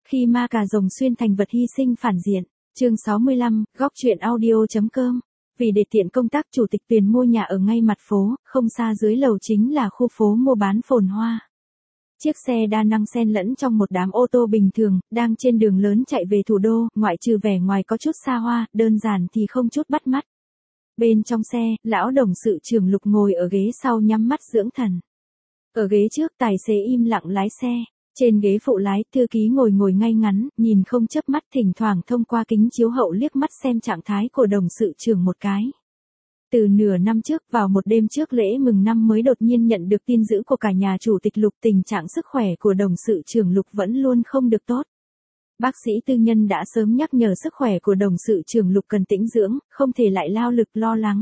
Khi ma cà rồng xuyên thành vật hy sinh phản diện. Chương 65, góc truyện audio.com. Vì để tiện công tác, chủ tịch Tuyền mua nhà ở ngay mặt phố, không xa dưới lầu chính là khu phố mua bán phồn hoa. Chiếc xe đa năng xen lẫn trong một đám ô tô bình thường, đang trên đường lớn chạy về thủ đô, ngoại trừ vẻ ngoài có chút xa hoa, đơn giản thì không chút bắt mắt. Bên trong xe, lão đồng sự trưởng Lục ngồi ở ghế sau nhắm mắt dưỡng thần. Ở ghế trước, tài xế im lặng lái xe. Trên ghế phụ lái, thư ký ngồi ngay ngắn, nhìn không chớp mắt, thỉnh thoảng thông qua kính chiếu hậu liếc mắt xem trạng thái của đồng sự trưởng một cái. Từ nửa năm trước, vào một đêm trước lễ mừng năm mới đột nhiên nhận được tin dữ của cả nhà chủ tịch Lục, tình trạng sức khỏe của đồng sự trưởng Lục vẫn luôn không được tốt. Bác sĩ tư nhân đã sớm nhắc nhở sức khỏe của đồng sự trưởng Lục cần tĩnh dưỡng, không thể lại lao lực lo lắng.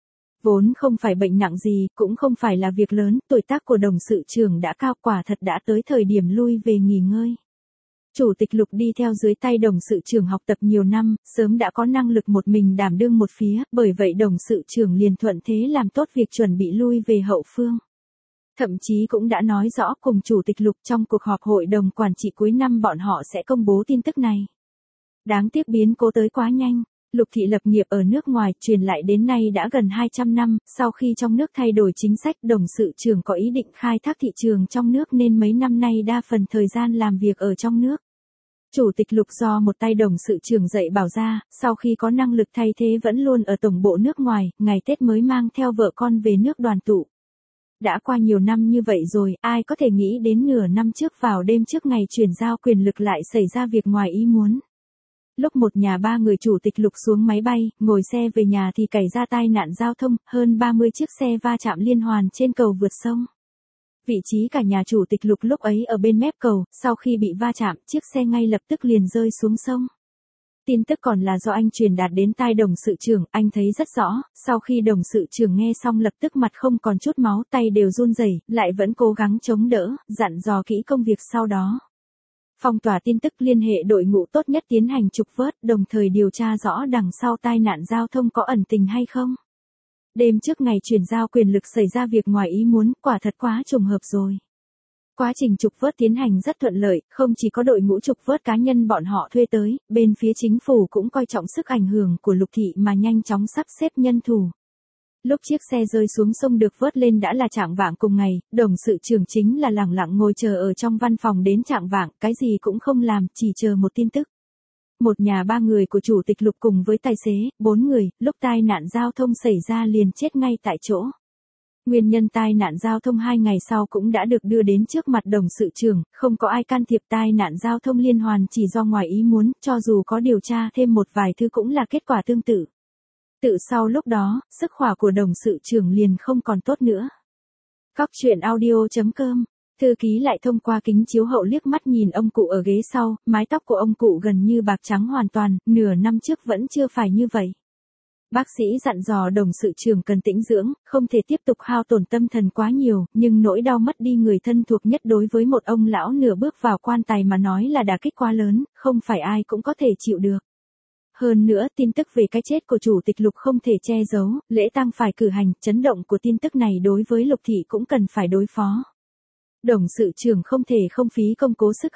Vốn không phải bệnh nặng gì, cũng không phải là việc lớn, tuổi tác của đồng sự trưởng đã cao, quả thật đã tới thời điểm lui về nghỉ ngơi. Chủ tịch Lục đi theo dưới tay đồng sự trưởng học tập nhiều năm, sớm đã có năng lực một mình đảm đương một phía, bởi vậy đồng sự trưởng liền thuận thế làm tốt việc chuẩn bị lui về hậu phương. Thậm chí cũng đã nói rõ cùng chủ tịch Lục trong cuộc họp hội đồng quản trị cuối năm bọn họ sẽ công bố tin tức này. Đáng tiếc biến cố tới quá nhanh. Lục thị lập nghiệp ở nước ngoài, truyền lại đến nay đã gần 200 năm, sau khi trong nước thay đổi chính sách, đồng sự trưởng có ý định khai thác thị trường trong nước nên mấy năm nay đa phần thời gian làm việc ở trong nước. Chủ tịch Lục do một tay đồng sự trưởng dạy bảo ra, sau khi có năng lực thay thế vẫn luôn ở tổng bộ nước ngoài, ngày Tết mới mang theo vợ con về nước đoàn tụ. Đã qua nhiều năm như vậy rồi, ai có thể nghĩ đến nửa năm trước vào đêm trước ngày chuyển giao quyền lực lại xảy ra việc ngoài ý muốn. Lúc một nhà ba người chủ tịch Lục xuống máy bay, ngồi xe về nhà thì xảy ra tai nạn giao thông, hơn 30 chiếc xe va chạm liên hoàn trên cầu vượt sông. Vị trí cả nhà chủ tịch Lục lúc ấy ở bên mép cầu, sau khi bị va chạm, chiếc xe ngay lập tức liền rơi xuống sông. Tin tức còn là do anh truyền đạt đến tai đồng sự trưởng, anh thấy rất rõ, sau khi đồng sự trưởng nghe xong lập tức mặt không còn chút máu, tay đều run rẩy, lại vẫn cố gắng chống đỡ, dặn dò kỹ công việc sau đó. Phong tỏa tin tức, liên hệ đội ngũ tốt nhất tiến hành trục vớt, đồng thời điều tra rõ đằng sau tai nạn giao thông có ẩn tình hay không. Đêm trước ngày chuyển giao quyền lực xảy ra việc ngoài ý muốn, quả thật quá trùng hợp rồi. Quá trình trục vớt tiến hành rất thuận lợi, không chỉ có đội ngũ trục vớt cá nhân bọn họ thuê tới, bên phía chính phủ cũng coi trọng sức ảnh hưởng của Lục thị mà nhanh chóng sắp xếp nhân thủ. Lúc chiếc xe rơi xuống sông được vớt lên đã là chạng vạng cùng ngày, đồng sự trưởng chính là lẳng lặng ngồi chờ ở trong văn phòng đến chạng vạng, cái gì cũng không làm, chỉ chờ một tin tức. Một nhà ba người của chủ tịch Lục cùng với tài xế, 4 người, lúc tai nạn giao thông xảy ra liền chết ngay tại chỗ. Nguyên nhân tai nạn giao thông 2 ngày sau cũng đã được đưa đến trước mặt đồng sự trưởng, không có ai can thiệp, tai nạn giao thông liên hoàn chỉ do ngoài ý muốn, cho dù có điều tra thêm một vài thứ cũng là kết quả tương tự. Tự sau lúc đó, sức khỏe của đồng sự trưởng liền không còn tốt nữa. Góc truyện audio.com. Thư ký lại thông qua kính chiếu hậu liếc mắt nhìn ông cụ ở ghế sau, mái tóc của ông cụ gần như bạc trắng hoàn toàn, nửa năm trước vẫn chưa phải như vậy. Bác sĩ dặn dò đồng sự trưởng cần tĩnh dưỡng, không thể tiếp tục hao tổn tâm thần quá nhiều, nhưng nỗi đau mất đi người thân thuộc nhất đối với một ông lão nửa bước vào quan tài mà nói là đả kích quá lớn, không phải ai cũng có thể chịu được. Hơn nữa, tin tức về cái chết của chủ tịch Lục không thể che giấu, lễ tang phải cử hành, chấn động của tin tức này đối với Lục thị cũng cần phải đối phó. Đồng sự trưởng không thể không phí công cố sức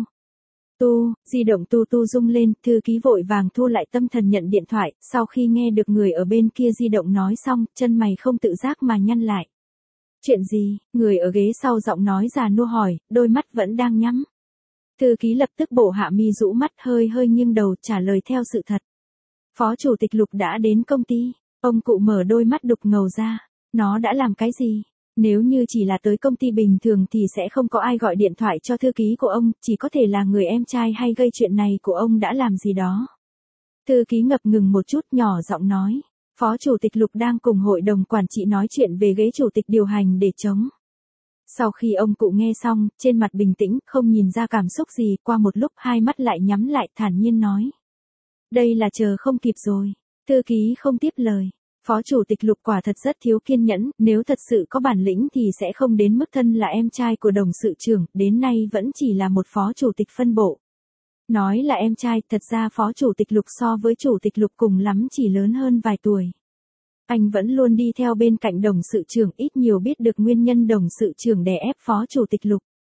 di động tu rung lên, thư ký vội vàng thu lại tâm thần nhận điện thoại, sau khi nghe được người ở bên kia di động nói xong, chân mày không tự giác mà nhăn lại. Chuyện gì? Người ở ghế sau giọng nói già nua hỏi, đôi mắt vẫn đang nhắm. Thư ký lập tức bổ hạ mi rũ mắt, hơi nghiêng đầu trả lời theo sự thật. Phó chủ tịch Lục đã đến công ty. Ông cụ mở đôi mắt đục ngầu ra. Nó đã làm cái gì? Nếu như chỉ là tới công ty bình thường thì sẽ không có ai gọi điện thoại cho thư ký của ông, chỉ có thể là người em trai hay gây chuyện này của ông đã làm gì đó. Thư ký ngập ngừng một chút, nhỏ giọng nói. Phó chủ tịch Lục đang cùng hội đồng quản trị nói chuyện về ghế chủ tịch điều hành để chống. Sau khi ông cụ nghe xong, trên mặt bình tĩnh, không nhìn ra cảm xúc gì, qua một lúc hai mắt lại nhắm lại, thản nhiên nói. Đây là chờ không kịp rồi. Thư ký không tiếp lời. Phó chủ tịch Lục quả thật rất thiếu kiên nhẫn, nếu thật sự có bản lĩnh thì sẽ không đến mức thân là em trai của đồng sự trưởng, đến nay vẫn chỉ là một phó chủ tịch phân bộ. Nói là em trai, thật ra phó chủ tịch Lục so với chủ tịch Lục cùng lắm chỉ lớn hơn vài tuổi. Anh vẫn luôn đi theo bên cạnh đồng sự trưởng, ít nhiều biết được nguyên nhân đồng sự trưởng đè ép phó chủ tịch Lục.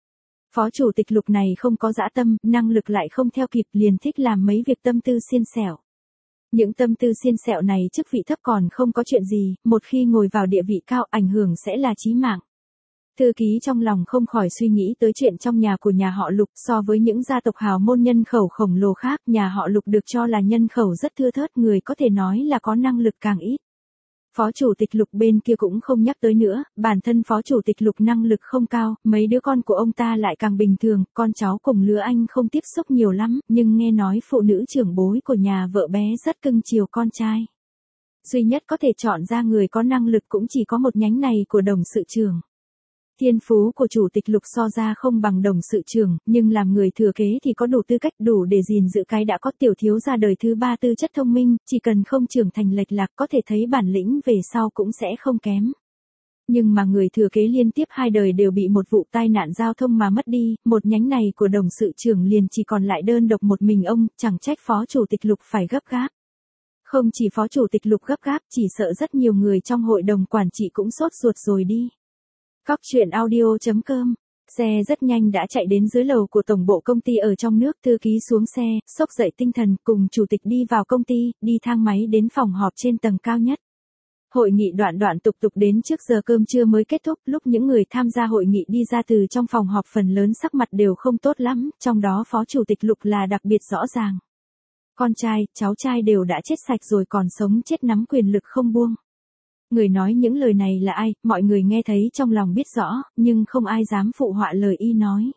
Phó chủ tịch Lục này không có dã tâm, năng lực lại không theo kịp, liền thích làm mấy việc tâm tư xiên xẻo. Những tâm tư xiên xẹo này chức vị thấp còn không có chuyện gì, một khi ngồi vào địa vị cao ảnh hưởng sẽ là chí mạng. Thư ký trong lòng không khỏi suy nghĩ tới chuyện trong nhà của nhà họ Lục, so với những gia tộc hào môn nhân khẩu khổng lồ khác, nhà họ Lục được cho là nhân khẩu rất thưa thớt, người có thể nói là có năng lực càng ít. Phó chủ tịch Lục bên kia cũng không nhắc tới nữa, bản thân phó chủ tịch Lục năng lực không cao, mấy đứa con của ông ta lại càng bình thường, con cháu cùng lứa anh không tiếp xúc nhiều lắm, nhưng nghe nói phụ nữ trưởng bối của nhà vợ bé rất cưng chiều con trai. Duy nhất có thể chọn ra người có năng lực cũng chỉ có một nhánh này của đồng sự trưởng. Thiên phú của chủ tịch Lục so ra không bằng đồng sự trưởng, nhưng làm người thừa kế thì có đủ tư cách, đủ để gìn giữ cái đã có. Tiểu thiếu gia đời thứ 3 tư chất thông minh, chỉ cần không trưởng thành lệch lạc có thể thấy bản lĩnh về sau cũng sẽ không kém. Nhưng mà người thừa kế liên tiếp 2 đời đều bị một vụ tai nạn giao thông mà mất đi, một nhánh này của đồng sự trưởng liền chỉ còn lại đơn độc một mình ông, chẳng trách phó chủ tịch Lục phải gấp gáp. Không chỉ phó chủ tịch Lục gấp gáp, chỉ sợ rất nhiều người trong hội đồng quản trị cũng sốt ruột rồi đi. Góc truyện audio.com. Xe rất nhanh đã chạy đến dưới lầu của tổng bộ công ty ở trong nước, thư ký xuống xe, xốc dậy tinh thần, cùng chủ tịch đi vào công ty, đi thang máy đến phòng họp trên tầng cao nhất. Hội nghị đoạn tục đến trước giờ cơm trưa mới kết thúc, lúc những người tham gia hội nghị đi ra từ trong phòng họp phần lớn sắc mặt đều không tốt lắm, trong đó phó chủ tịch Lục là đặc biệt rõ ràng. Con trai, cháu trai đều đã chết sạch rồi còn sống chết nắm quyền lực không buông. Người nói những lời này là ai, mọi người nghe thấy trong lòng biết rõ, nhưng không ai dám phụ họa lời y nói.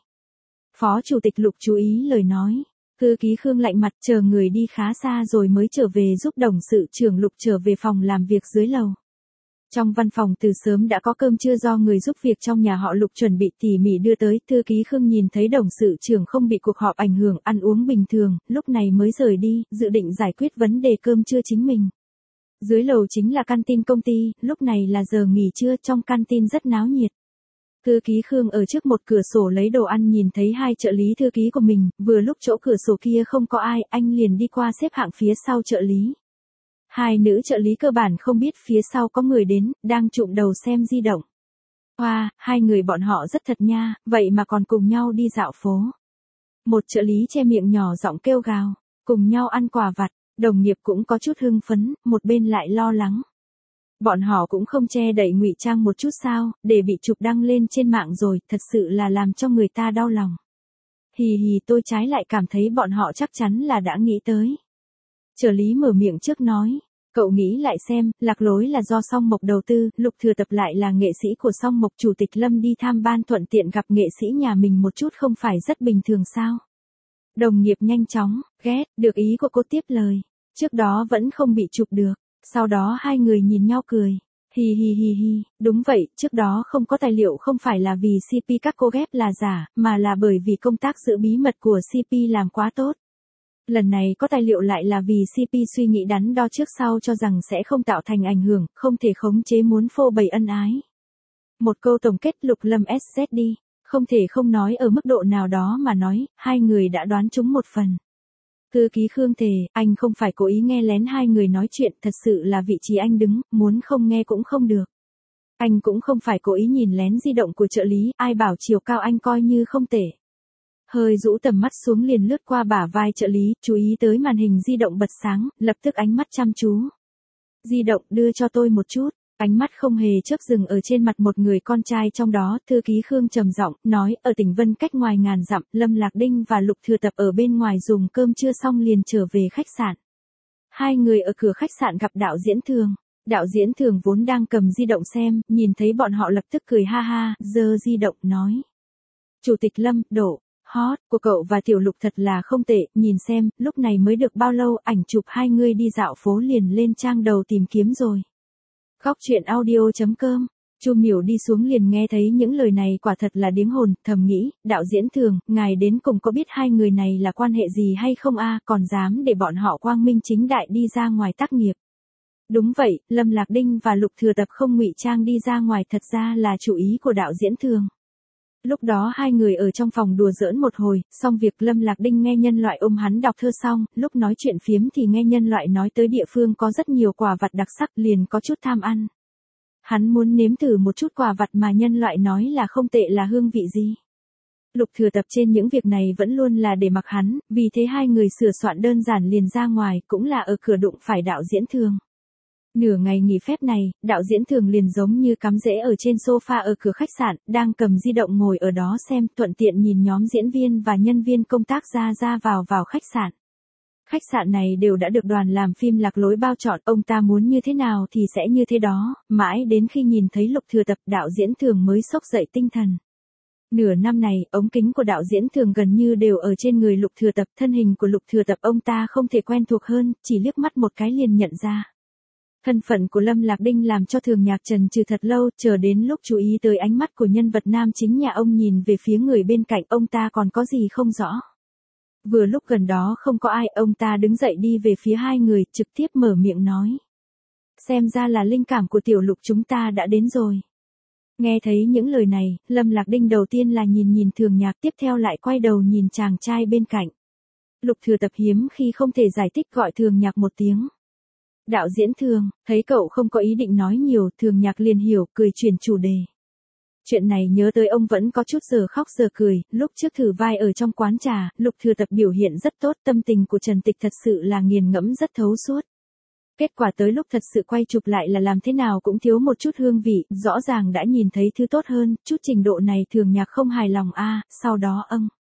Phó chủ tịch Lục chú ý lời nói. Thư ký Khương lạnh mặt chờ người đi khá xa rồi mới trở về giúp đồng sự trưởng Lục trở về phòng làm việc dưới lầu. Trong văn phòng từ sớm đã có cơm trưa do người giúp việc trong nhà họ Lục chuẩn bị tỉ mỉ đưa tới. Thư ký Khương nhìn thấy đồng sự trưởng không bị cuộc họp ảnh hưởng, ăn uống bình thường, lúc này mới rời đi, dự định giải quyết vấn đề cơm trưa chính mình. Dưới lầu chính là canteen công ty, lúc này là giờ nghỉ trưa, trong canteen rất náo nhiệt. Thư ký Khương ở trước một cửa sổ lấy đồ ăn nhìn thấy 2 trợ lý thư ký của mình, vừa lúc chỗ cửa sổ kia không có ai, anh liền đi qua xếp hạng phía sau trợ lý. 2 nữ trợ lý cơ bản không biết phía sau có người đến, đang trụm đầu xem di động. Wow, 2 người bọn họ rất thật nha, vậy mà còn cùng nhau đi dạo phố. Một trợ lý che miệng nhỏ giọng kêu gào, cùng nhau ăn quà vặt. Đồng nghiệp cũng có chút hưng phấn, một bên lại lo lắng. Bọn họ cũng không che đậy ngụy trang một chút sao, để bị chụp đăng lên trên mạng rồi, thật sự là làm cho người ta đau lòng. Hì hì, tôi trái lại cảm thấy bọn họ chắc chắn là đã nghĩ tới. Trợ lý mở miệng trước nói, cậu nghĩ lại xem, Lạc Lối là do Song Mộc đầu tư, Lục Thừa Tập lại là nghệ sĩ của Song Mộc, chủ tịch Lâm đi tham ban thuận tiện gặp nghệ sĩ nhà mình một chút không phải rất bình thường sao? Đồng nghiệp nhanh chóng, ghét, được ý của cô tiếp lời. Trước đó vẫn không bị chụp được, sau đó 2 người nhìn nhau cười. Hi hi hi hi, đúng vậy, trước đó không có tài liệu không phải là vì CP các cô ghép là giả, mà là bởi vì công tác giữ bí mật của CP làm quá tốt. Lần này có tài liệu lại là vì CP suy nghĩ đắn đo trước sau cho rằng sẽ không tạo thành ảnh hưởng, không thể khống chế muốn phô bày ân ái. Một câu tổng kết Lục Lâm SZ đi, không thể không nói ở mức độ nào đó mà nói, 2 người đã đoán trúng một phần. Thư ký Khương thề, anh không phải cố ý nghe lén 2 người nói chuyện, thật sự là vị trí anh đứng, muốn không nghe cũng không được. Anh cũng không phải cố ý nhìn lén di động của trợ lý, ai bảo chiều cao anh coi như không tệ. Hơi rũ tầm mắt xuống liền lướt qua bả vai trợ lý, chú ý tới màn hình di động bật sáng, lập tức ánh mắt chăm chú. Di động đưa cho tôi một chút. Ánh mắt không hề chớp dừng ở trên mặt một người con trai trong đó, thư ký Khương trầm giọng nói, ở tỉnh Vân cách ngoài ngàn dặm, Lâm Lạc Đinh và Lục Thừa Tập ở bên ngoài dùng cơm trưa xong liền trở về khách sạn. 2 người ở cửa khách sạn gặp đạo diễn Thường. Đạo diễn Thường vốn đang cầm di động xem, nhìn thấy bọn họ lập tức cười ha ha, giơ di động nói. Chủ tịch Lâm, độ hot của cậu và Tiểu Lục thật là không tệ, nhìn xem, lúc này mới được bao lâu, ảnh chụp 2 người đi dạo phố liền lên trang đầu tìm kiếm rồi. Góc truyện audio.com. Chu Miểu đi xuống liền nghe thấy những lời này quả thật là điếng hồn, thầm nghĩ, đạo diễn Thường, ngài đến cùng có biết 2 người này là quan hệ gì hay không a, còn dám để bọn họ quang minh chính đại đi ra ngoài tác nghiệp. Đúng vậy, Lâm Lạc Đinh và Lục Thừa Tập không ngụy trang đi ra ngoài thật ra là chủ ý của đạo diễn Thường. Lúc đó 2 người ở trong phòng đùa giỡn một hồi, xong việc Lâm Lạc Đinh nghe nhân loại ôm hắn đọc thơ xong, lúc nói chuyện phiếm thì nghe nhân loại nói tới địa phương có rất nhiều quà vặt đặc sắc liền có chút tham ăn. Hắn muốn nếm thử một chút quà vặt mà nhân loại nói là không tệ là hương vị gì. Lục Thừa Tập trên những việc này vẫn luôn là để mặc hắn, vì thế hai người sửa soạn đơn giản liền ra ngoài, cũng là ở cửa đụng phải Đạo Diễn Thường. Nửa ngày nghỉ phép này, Đạo Diễn Thường liền giống như cắm rễ ở trên sofa ở cửa khách sạn, đang cầm di động ngồi ở đó xem, thuận tiện nhìn nhóm diễn viên và nhân viên công tác ra ra vào khách sạn. Khách sạn này đều đã được đoàn làm phim Lạc Lối bao chọn, ông ta muốn như thế nào thì sẽ như thế đó, mãi đến khi nhìn thấy Lục Thừa Tập, Đạo Diễn Thường mới xốc dậy tinh thần. Nửa năm này, ống kính của Đạo Diễn Thường gần như đều ở trên người Lục Thừa Tập, thân hình của Lục Thừa Tập ông ta không thể quen thuộc hơn, chỉ liếc mắt một cái liền nhận ra. Thân phận của Lâm Lạc Đinh làm cho Thường Nhạc chần chừ thật lâu, chờ đến lúc chú ý tới ánh mắt của nhân vật nam chính nhà ông nhìn về phía người bên cạnh, ông ta còn có gì không rõ. Vừa lúc gần đó không có ai, ông ta đứng dậy đi về phía hai người, trực tiếp mở miệng nói. Xem ra là linh cảm của tiểu Lục chúng ta đã đến rồi. Nghe thấy những lời này, Lâm Lạc Đinh đầu tiên là nhìn Thường Nhạc, tiếp theo lại quay đầu nhìn chàng trai bên cạnh. Lục Thừa Tập hiếm khi không thể giải thích gọi Thường Nhạc một tiếng. Đạo Diễn Thường, thấy cậu không có ý định nói nhiều, Thường Nhạc liền hiểu, cười chuyển chủ đề. Chuyện này nhớ tới ông vẫn có chút giờ khóc giờ cười, lúc trước thử vai ở trong quán trà, Lục Thừa Tập biểu hiện rất tốt, tâm tình của Trần Tịch thật sự là nghiền ngẫm rất thấu suốt. Kết quả tới lúc thật sự quay chụp lại là làm thế nào cũng thiếu một chút hương vị, rõ ràng đã nhìn thấy thứ tốt hơn, chút trình độ này Thường Nhạc không hài lòng sau đó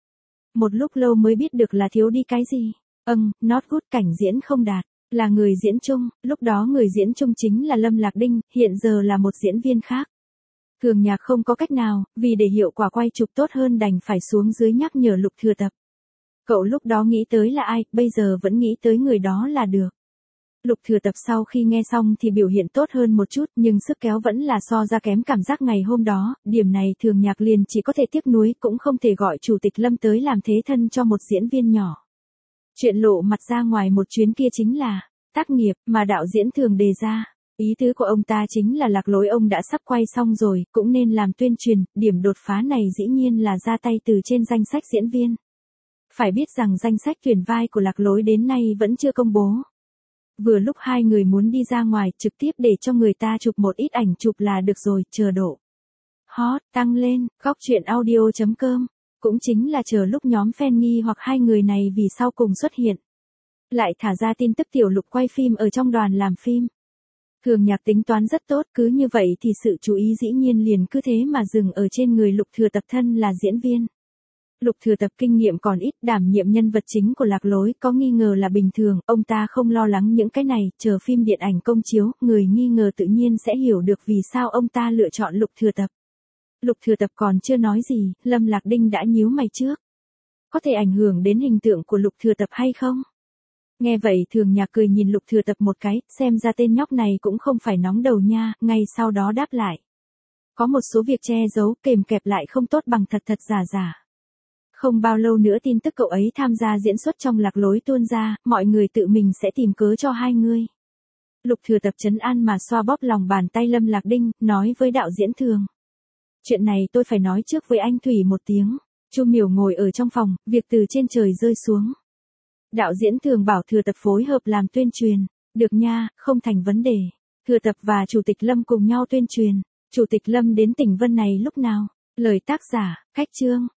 một lúc lâu mới biết được là thiếu đi cái gì. Not good, cảnh diễn không đạt. Là người diễn chung, lúc đó người diễn chung chính là Lâm Lạc Đinh, hiện giờ là một diễn viên khác. Thường Nhạc không có cách nào, vì để hiệu quả quay chụp tốt hơn đành phải xuống dưới nhắc nhở Lục Thừa Tập. Cậu lúc đó nghĩ tới là ai, bây giờ vẫn nghĩ tới người đó là được. Lục Thừa Tập sau khi nghe xong thì biểu hiện tốt hơn một chút, nhưng sức kéo vẫn là so ra kém cảm giác ngày hôm đó, điểm này Thường Nhạc liền chỉ có thể tiếc nuối, cũng không thể gọi Chủ tịch Lâm tới làm thế thân cho một diễn viên nhỏ. Chuyện lộ mặt ra ngoài một chuyến kia chính là tác nghiệp mà Đạo Diễn Thường đề ra. Ý tứ của ông ta chính là Lạc Lối ông đã sắp quay xong rồi, cũng nên làm tuyên truyền, điểm đột phá này dĩ nhiên là ra tay từ trên danh sách diễn viên. Phải biết rằng danh sách tuyển vai của Lạc Lối đến nay vẫn chưa công bố. Vừa lúc hai người muốn đi ra ngoài, trực tiếp để cho người ta chụp một ít ảnh chụp là được rồi, chờ độ hot tăng lên, goctruyện audio.com. Cũng chính là chờ lúc nhóm fan nghi hoặc hai người này vì sau cùng xuất hiện. Lại thả ra tin tức tiểu Lục quay phim ở trong đoàn làm phim. Thường Nhạc tính toán rất tốt, cứ như vậy thì sự chú ý dĩ nhiên liền cứ thế mà dừng ở trên người Lục Thừa Tập thân là diễn viên. Lục Thừa Tập kinh nghiệm còn ít, đảm nhiệm nhân vật chính của Lạc Lối có nghi ngờ là bình thường, ông ta không lo lắng những cái này, chờ phim điện ảnh công chiếu, người nghi ngờ tự nhiên sẽ hiểu được vì sao ông ta lựa chọn Lục Thừa Tập. Lục Thừa Tập còn chưa nói gì, Lâm Lạc Đinh đã nhíu mày trước. Có thể ảnh hưởng đến hình tượng của Lục Thừa Tập hay không? Nghe vậy Thường Nhạc cười nhìn Lục Thừa Tập một cái, xem ra tên nhóc này cũng không phải nóng đầu nha, ngay sau đó đáp lại. Có một số việc che giấu, kèm kẹp lại không tốt bằng thật giả giả. Không bao lâu nữa tin tức cậu ấy tham gia diễn xuất trong Lạc Lối tuôn ra, mọi người tự mình sẽ tìm cớ cho hai người. Lục Thừa Tập trấn an mà xoa bóp lòng bàn tay Lâm Lạc Đinh, nói với Đạo Diễn Thường. Chuyện này tôi phải nói trước với anh Thủy một tiếng. Chu Miểu ngồi ở trong phòng, việc từ trên trời rơi xuống. Đạo Diễn Thường bảo Thừa Tập phối hợp làm tuyên truyền. Được nha, không thành vấn đề. Thừa Tập và Chủ tịch Lâm cùng nhau tuyên truyền. Chủ tịch Lâm đến tỉnh Vân này lúc nào? Lời tác giả, Khách chương.